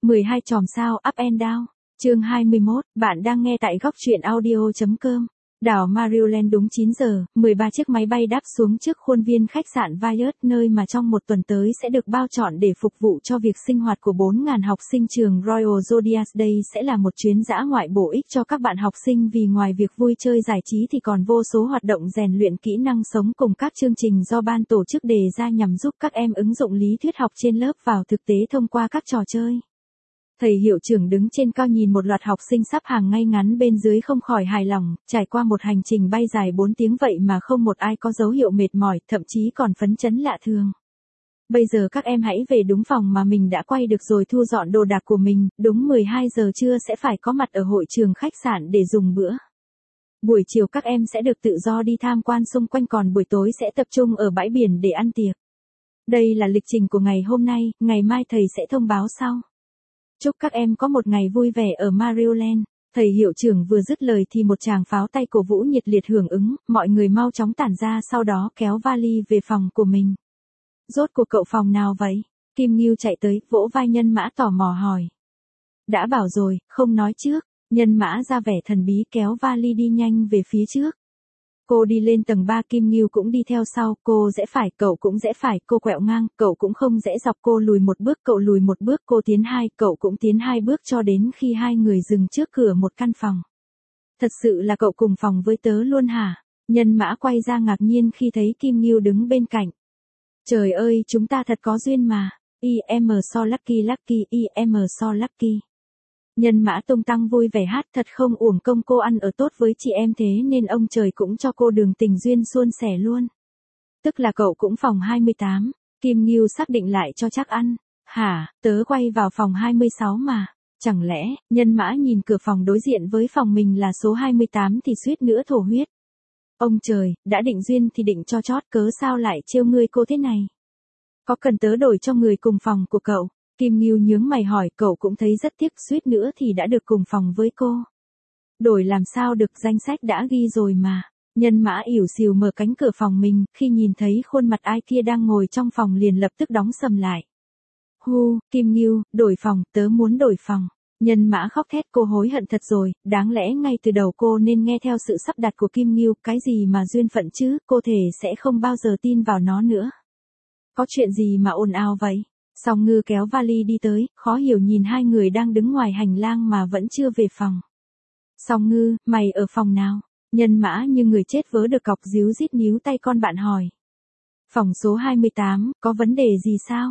12 chòm sao up and down. Chương 21, bạn đang nghe tại góc truyện audio.com. Đảo Maryland đúng 9 giờ, 13 chiếc máy bay đáp xuống trước khuôn viên khách sạn Viet, nơi mà trong một tuần tới sẽ được bao trọn để phục vụ cho việc sinh hoạt của 4.000 học sinh trường Royal Zodiac. Đây sẽ là một chuyến dã ngoại bổ ích cho các bạn học sinh vì ngoài việc vui chơi giải trí thì còn vô số hoạt động rèn luyện kỹ năng sống cùng các chương trình do ban tổ chức đề ra nhằm giúp các em ứng dụng lý thuyết học trên lớp vào thực tế thông qua các trò chơi. Thầy hiệu trưởng đứng trên cao nhìn một loạt học sinh sắp hàng ngay ngắn bên dưới không khỏi hài lòng, trải qua một hành trình bay dài 4 tiếng vậy mà không một ai có dấu hiệu mệt mỏi, thậm chí còn phấn chấn lạ thường. Bây giờ các em hãy về đúng phòng mà mình đã quay được rồi thu dọn đồ đạc của mình, đúng 12 giờ trưa sẽ phải có mặt ở hội trường khách sạn để dùng bữa. Buổi chiều các em sẽ được tự do đi tham quan xung quanh, còn buổi tối sẽ tập trung ở bãi biển để ăn tiệc. Đây là lịch trình của ngày hôm nay, ngày mai thầy sẽ thông báo sau. Chúc các em có một ngày vui vẻ ở Maryland. Thầy hiệu trưởng vừa dứt lời thì một tràng pháo tay cổ vũ nhiệt liệt hưởng ứng, mọi người mau chóng tản ra sau đó kéo vali về phòng của mình. Rốt cuộc cậu phòng nào vậy? Kim Ngưu chạy tới, vỗ vai Nhân Mã tò mò hỏi. Đã bảo rồi, không nói trước. Nhân Mã ra vẻ thần bí kéo vali đi nhanh về phía trước. Cô đi lên tầng 3, Kim Ngưu cũng đi theo sau, cô rẽ phải, cậu cũng rẽ phải, cô quẹo ngang, cậu cũng không rẽ dọc, cô lùi một bước, cậu lùi một bước, cô tiến 2, cậu cũng tiến 2 bước cho đến khi hai người dừng trước cửa một căn phòng. Thật sự là cậu cùng phòng với tớ luôn hả? Nhân Mã quay ra ngạc nhiên khi thấy Kim Ngưu đứng bên cạnh. Trời ơi, chúng ta thật có duyên mà. I am so lucky lucky, I am so lucky. Nhân Mã tung tăng vui vẻ hát, thật không uổng công cô ăn ở tốt với chị em thế nên ông trời cũng cho cô đường tình duyên suôn sẻ luôn. Tức là cậu cũng phòng 28, Kim Ngưu xác định lại cho chắc ăn. Hả, tớ quay vào phòng 26 mà. Chẳng lẽ, Nhân Mã nhìn cửa phòng đối diện với phòng mình là số 28 thì suýt nữa thổ huyết. Ông trời, đã định duyên thì định cho chót, cớ sao lại trêu ngươi cô thế này? Có cần tớ đổi cho người cùng phòng của cậu? Kim Ngưu nhướng mày hỏi, cậu cũng thấy rất tiếc, suýt nữa thì đã được cùng phòng với cô. Đổi làm sao được, danh sách đã ghi rồi mà. Nhân Mã ỉu xìu mở cánh cửa phòng mình, khi nhìn thấy khuôn mặt ai kia đang ngồi trong phòng liền lập tức đóng sầm lại. Hu, Kim Ngưu, đổi phòng, tớ muốn đổi phòng. Nhân Mã khóc thét, cô hối hận thật rồi, đáng lẽ ngay từ đầu cô nên nghe theo sự sắp đặt của Kim Ngưu, cái gì mà duyên phận chứ, cô thể sẽ không bao giờ tin vào nó nữa. Có chuyện gì mà ồn ào vậy? Song Ngư kéo vali đi tới, khó hiểu nhìn hai người đang đứng ngoài hành lang mà vẫn chưa về phòng. Song Ngư, mày ở phòng nào? Nhân Mã như người chết vớ được cọc díu dít níu tay con bạn hỏi. Phòng số 28, có vấn đề gì sao?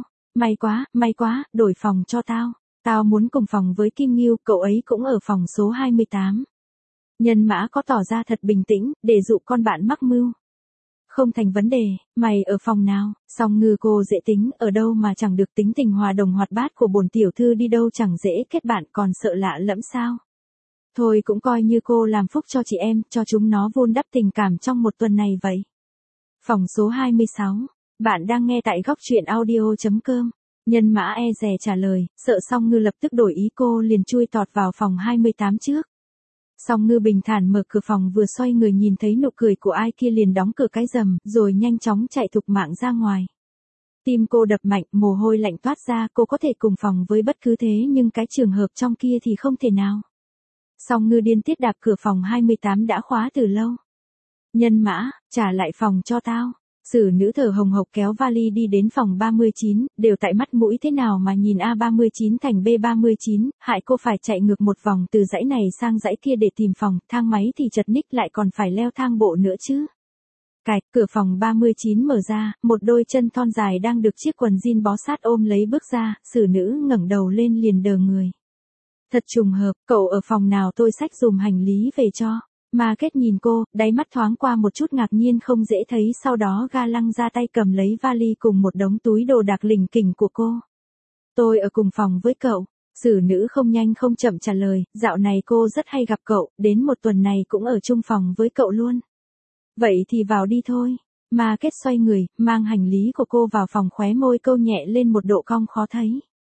May quá, đổi phòng cho tao. Tao muốn cùng phòng với Kim Ngưu, cậu ấy cũng ở phòng số 28. Nhân Mã có tỏ ra thật bình tĩnh, để dụ con bạn mắc mưu. Không thành vấn đề, mày ở phòng nào? Song Ngư cô dễ tính, ở đâu mà chẳng được, tính tình hòa đồng hoạt bát của bổn tiểu thư đi đâu chẳng dễ kết bạn, còn sợ lạ lẫm sao? Thôi cũng coi như cô làm phúc cho chị em, cho chúng nó vun đắp tình cảm trong một tuần này vậy. Phòng số 26, bạn đang nghe tại góc truyện audio.com. Nhân Mã e dè trả lời, sợ Song Ngư lập tức đổi ý, cô liền chui tọt vào phòng 28 trước. Song Ngư bình thản mở cửa phòng, vừa xoay người nhìn thấy nụ cười của ai kia liền đóng cửa cái rầm, rồi nhanh chóng chạy thục mạng ra ngoài. Tim cô đập mạnh, mồ hôi lạnh toát ra, cô có thể cùng phòng với bất cứ thế nhưng cái trường hợp trong kia thì không thể nào. Song Ngư điên tiết đạp cửa phòng 28 đã khóa từ lâu. Nhân Mã, trả lại phòng cho tao. Xử nữ thở hồng hộc kéo vali đi đến phòng 39, đều tại mắt mũi thế nào mà nhìn A39 thành B39, hại cô phải chạy ngược một vòng từ dãy này sang dãy kia để tìm phòng, thang máy thì chật ních lại còn phải leo thang bộ nữa chứ. Cạch, cửa phòng 39 mở ra, một đôi chân thon dài đang được chiếc quần jean bó sát ôm lấy bước ra, xử nữ ngẩng đầu lên liền đờ người. Thật trùng hợp, cậu ở phòng nào, tôi xách dùm hành lý về cho. Mà Kết nhìn cô, đáy mắt thoáng qua một chút ngạc nhiên không dễ thấy, sau đó ga lăng ra tay cầm lấy vali cùng một đống túi đồ đạc lỉnh kỉnh của cô. Tôi ở cùng phòng với cậu. Xử nữ không nhanh không chậm trả lời, dạo này cô rất hay gặp cậu, đến một tuần này cũng ở chung phòng với cậu luôn. Vậy thì vào đi thôi. Mà Kết xoay người, mang hành lý của cô vào phòng, khóe môi câu nhẹ lên một độ cong khó thấy.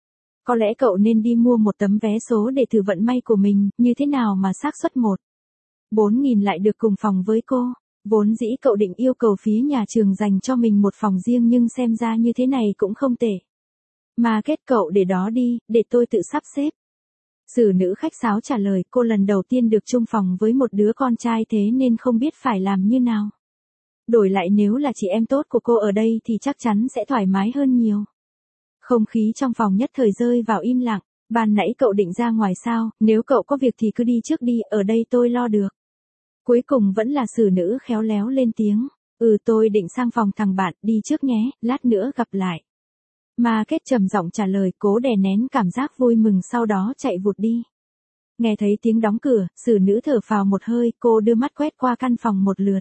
Có lẽ cậu nên đi mua một tấm vé số để thử vận may của mình, như thế nào mà xác suất 1/4000 lại được cùng phòng với cô. Vốn dĩ cậu định yêu cầu phía nhà trường dành cho mình một phòng riêng nhưng xem ra như thế này cũng không tệ. Mà kết cậu để đó đi, để tôi tự sắp xếp. Xử nữ khách sáo trả lời, cô lần đầu tiên được chung phòng với một đứa con trai thế nên không biết phải làm như nào. Đổi lại nếu là chị em tốt của cô ở đây thì chắc chắn sẽ thoải mái hơn nhiều. Không khí trong phòng nhất thời rơi vào im lặng. Ban nãy cậu định ra ngoài sao, nếu cậu có việc thì cứ đi trước đi, ở đây tôi lo được. Cuối cùng vẫn là xử nữ khéo léo lên tiếng. Tôi định sang phòng thằng bạn, đi trước nhé, lát nữa gặp lại. Mà kết trầm giọng trả lời, cố đè nén cảm giác vui mừng sau đó chạy vụt đi. Nghe thấy tiếng đóng cửa, xử nữ thở phào một hơi, cô đưa mắt quét qua căn phòng một lượt.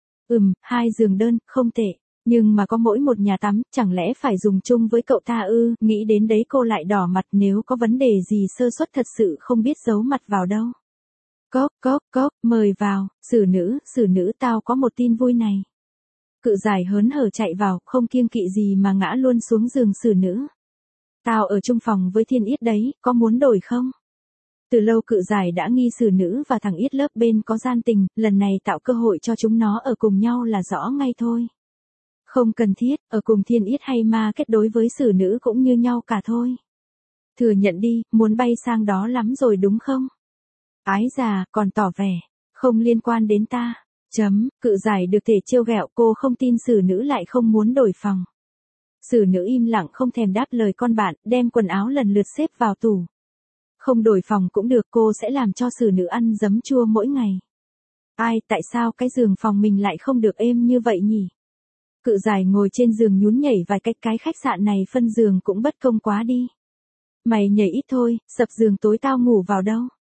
2 giường đơn, không tệ. Nhưng mà có mỗi một nhà tắm, chẳng lẽ phải dùng chung với cậu ta ư? Nghĩ đến đấy cô lại đỏ mặt, nếu có vấn đề gì sơ suất thật sự không biết giấu mặt vào đâu. Cốc, mời vào, xử nữ tao có một tin vui này. Cự giải hớn hở chạy vào, không kiêng kỵ gì mà ngã luôn xuống giường xử nữ. Tao ở chung phòng với Thiên Yết đấy, có muốn đổi không? Từ lâu cự giải đã nghi xử nữ và thằng Yết lớp bên có gian tình, lần này tạo cơ hội cho chúng nó ở cùng nhau là rõ ngay thôi. Không cần thiết, ở cùng Thiên Yết hay ma kết đối với xử nữ cũng như nhau cả thôi. Thừa nhận đi, muốn bay sang đó lắm rồi đúng không? Ái già, còn tỏ vẻ, không liên quan đến ta. Cự giải được thể trêu ghẹo, cô không tin xử nữ lại không muốn đổi phòng. Xử nữ im lặng không thèm đáp lời con bạn, đem quần áo lần lượt xếp vào tủ. Không đổi phòng cũng được, cô sẽ làm cho xử nữ ăn giấm chua mỗi ngày. Tại sao cái giường phòng mình lại không được êm như vậy nhỉ? Cự giải ngồi trên giường nhún nhảy vài cách, cái khách sạn này phân giường cũng bất công quá đi. Mày nhảy ít thôi, sập giường tối tao ngủ vào đâu.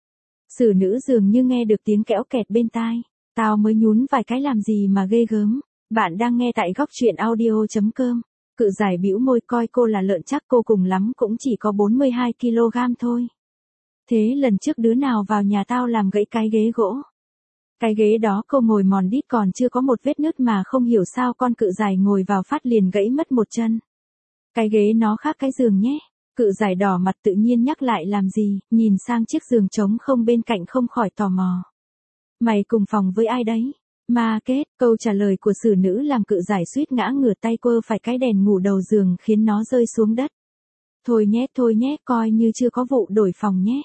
Xử nữ dường như nghe được tiếng kẽo kẹt bên tai. Tao mới nhún vài cái làm gì mà ghê gớm. Bạn đang nghe tại góc truyện audio.com. Cự giải bĩu môi, coi cô là lợn chắc, cô cùng lắm cũng chỉ có 42 kg thôi. Thế lần trước đứa nào vào nhà tao làm gãy cái ghế gỗ? Cái ghế đó cô ngồi mòn đít còn chưa có một vết nứt mà không hiểu sao con cự giải ngồi vào phát liền gãy mất một chân. Cái ghế nó khác cái giường nhé. Cự giải đỏ mặt tự nhiên nhắc lại làm gì, nhìn sang chiếc giường trống không bên cạnh không khỏi tò mò. Mày cùng phòng với ai đấy? Ma kết, câu trả lời của xử nữ làm cự giải suýt ngã ngửa tay quơ phải cái đèn ngủ đầu giường khiến nó rơi xuống đất. Thôi nhé, coi như chưa có vụ đổi phòng nhé.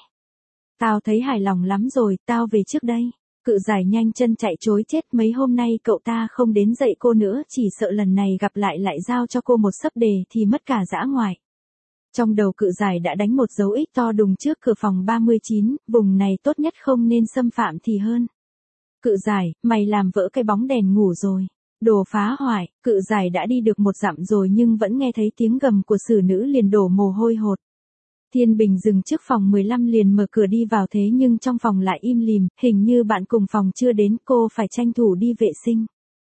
Tao thấy hài lòng lắm rồi, tao về trước đây. Cự giải nhanh chân chạy trối chết, mấy hôm nay cậu ta không đến dạy cô nữa, chỉ sợ lần này gặp lại giao cho cô một sấp đề thì mất cả dã ngoại. Trong đầu cự giải đã đánh một dấu X to đùng trước cửa phòng 39, vùng này tốt nhất không nên xâm phạm thì hơn. Cự giải, mày làm vỡ cái bóng đèn ngủ rồi. Đồ phá hoại, cự giải đã đi được một dặm rồi nhưng vẫn nghe thấy tiếng gầm của xử nữ liền đổ mồ hôi hột. Thiên Bình dừng trước phòng 15 liền mở cửa đi vào thế nhưng trong phòng lại im lìm, hình như bạn cùng phòng chưa đến, cô phải tranh thủ đi vệ sinh.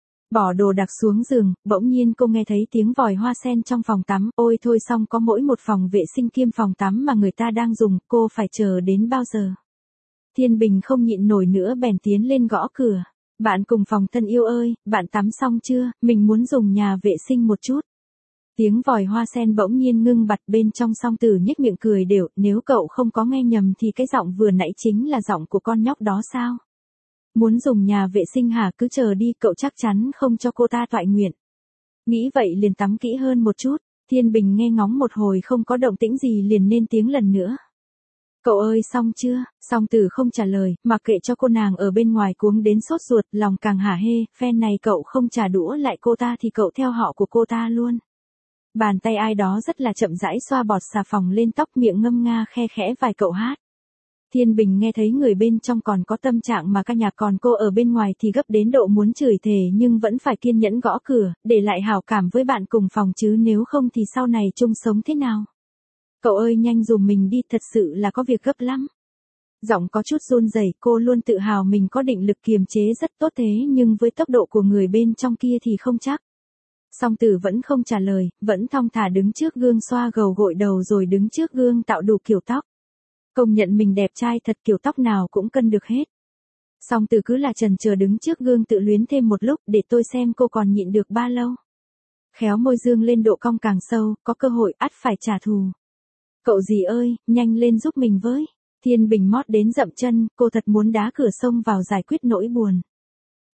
Bỏ đồ đạc xuống giường, bỗng nhiên cô nghe thấy tiếng vòi hoa sen trong phòng tắm, ôi thôi xong có mỗi một phòng vệ sinh kiêm phòng tắm mà người ta đang dùng, cô phải chờ đến bao giờ? Thiên Bình không nhịn nổi nữa bèn tiến lên gõ cửa. Bạn cùng phòng thân yêu ơi, bạn tắm xong chưa, mình muốn dùng nhà vệ sinh một chút. Tiếng vòi hoa sen bỗng nhiên ngưng bặt, bên trong Song Tử nhếch miệng cười đều, nếu cậu không có nghe nhầm thì cái giọng vừa nãy chính là giọng của con nhóc đó sao? Muốn dùng nhà vệ sinh hả, cứ chờ đi, cậu chắc chắn không cho cô ta toại nguyện. Nghĩ vậy liền tắm kỹ hơn một chút. Thiên Bình nghe ngóng một hồi không có động tĩnh gì liền lên tiếng lần nữa. Cậu ơi xong chưa? Song Tử không trả lời, mặc kệ cho cô nàng ở bên ngoài cuống đến sốt ruột, lòng càng hả hê, phen này cậu không trả đũa lại cô ta thì cậu theo họ của cô ta luôn. Bàn tay ai đó rất là chậm rãi xoa bọt xà phòng lên tóc, miệng ngâm nga khe khẽ vài câu hát. Thiên Bình nghe thấy người bên trong còn có tâm trạng mà ca nhạc, còn cô ở bên ngoài thì gấp đến độ muốn chửi thề nhưng vẫn phải kiên nhẫn gõ cửa, để lại hảo cảm với bạn cùng phòng chứ nếu không thì sau này chung sống thế nào. Cậu ơi nhanh dùm mình đi, thật sự là có việc gấp lắm. Giọng có chút run rẩy, cô luôn tự hào mình có định lực kiềm chế rất tốt thế nhưng với tốc độ của người bên trong kia thì không chắc. Song Tử vẫn không trả lời, vẫn thong thả đứng trước gương xoa gầu gội đầu rồi đứng trước gương tạo đủ kiểu tóc. Công nhận mình đẹp trai thật, kiểu tóc nào cũng cân được hết. Song Tử cứ là chần chờ đứng trước gương tự luyến thêm một lúc, để tôi xem cô còn nhịn được bao lâu. Khéo môi dương lên độ cong càng sâu, có cơ hội ắt phải trả thù. Cậu gì ơi, nhanh lên giúp mình với. Thiên Bình mót đến dậm chân, cô thật muốn đá cửa xông vào giải quyết nỗi buồn.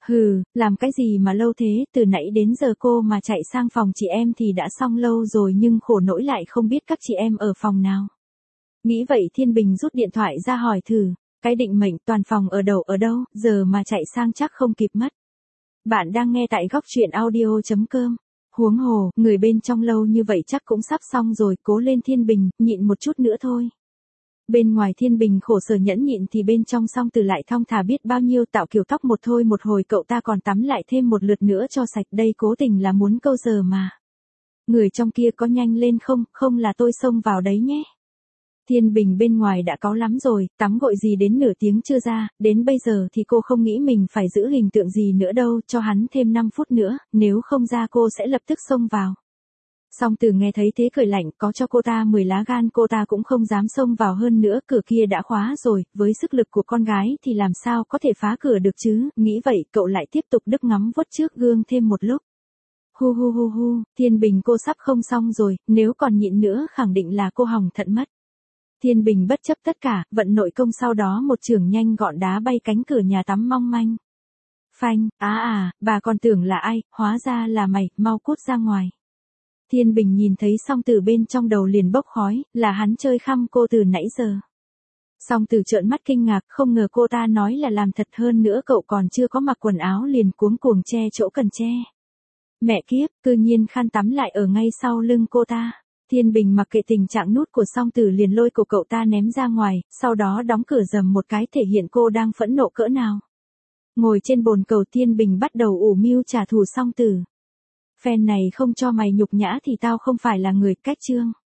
Hừ, làm cái gì mà lâu thế, từ nãy đến giờ cô mà chạy sang phòng chị em thì đã xong lâu rồi nhưng khổ nỗi lại không biết các chị em ở phòng nào. Nghĩ vậy Thiên Bình rút điện thoại ra hỏi thử, cái định mệnh toàn phòng ở đâu, giờ mà chạy sang chắc không kịp mất. Bạn đang nghe tại góc truyện audio.com. Huống hồ, người bên trong lâu như vậy chắc cũng sắp xong rồi, cố lên Thiên Bình, nhịn một chút nữa thôi. Bên ngoài Thiên Bình khổ sở nhẫn nhịn thì bên trong Song Tử lại thong thả biết bao nhiêu, tạo kiểu tóc một thôi một hồi cậu ta còn tắm lại thêm một lượt nữa cho sạch, đây cố tình là muốn câu giờ mà. Người trong kia có nhanh lên không, không là tôi xông vào đấy nhé. Thiên Bình bên ngoài đã cáu lắm rồi, tắm gội gì đến nửa tiếng chưa ra, đến bây giờ thì cô không nghĩ mình phải giữ hình tượng gì nữa đâu, cho hắn thêm 5 phút nữa, nếu không ra cô sẽ lập tức xông vào. Song Tử nghe thấy thế cười lạnh, có cho cô ta 10 lá gan cô ta cũng không dám xông vào hơn nữa, cửa kia đã khóa rồi, với sức lực của con gái thì làm sao có thể phá cửa được chứ, nghĩ vậy cậu lại tiếp tục đức ngắm vuốt trước gương thêm một lúc. Hu hu hu hu, Thiên Bình cô sắp không xong rồi, nếu còn nhịn nữa khẳng định là cô hỏng thận mất. Thiên Bình bất chấp tất cả, vận nội công sau đó một chưởng nhanh gọn đá bay cánh cửa nhà tắm mong manh. Phanh, bà còn tưởng là ai, hóa ra là mày, mau cút ra ngoài. Thiên Bình nhìn thấy Song Tử bên trong đầu liền bốc khói, là hắn chơi khăm cô từ nãy giờ. Song Tử trợn mắt kinh ngạc, không ngờ cô ta nói là làm thật, hơn nữa cậu còn chưa có mặc quần áo liền cuống cuồng che chỗ cần che. Mẹ kiếp, cư nhiên khăn tắm lại ở ngay sau lưng cô ta. Thiên Bình mặc kệ tình trạng nút của Song Tử liền lôi cổ cậu ta ném ra ngoài, sau đó đóng cửa rầm một cái thể hiện cô đang phẫn nộ cỡ nào. Ngồi trên bồn cầu Thiên Bình bắt đầu ủ mưu trả thù Song Tử. Phen này không cho mày nhục nhã thì tao không phải là người, cách chương.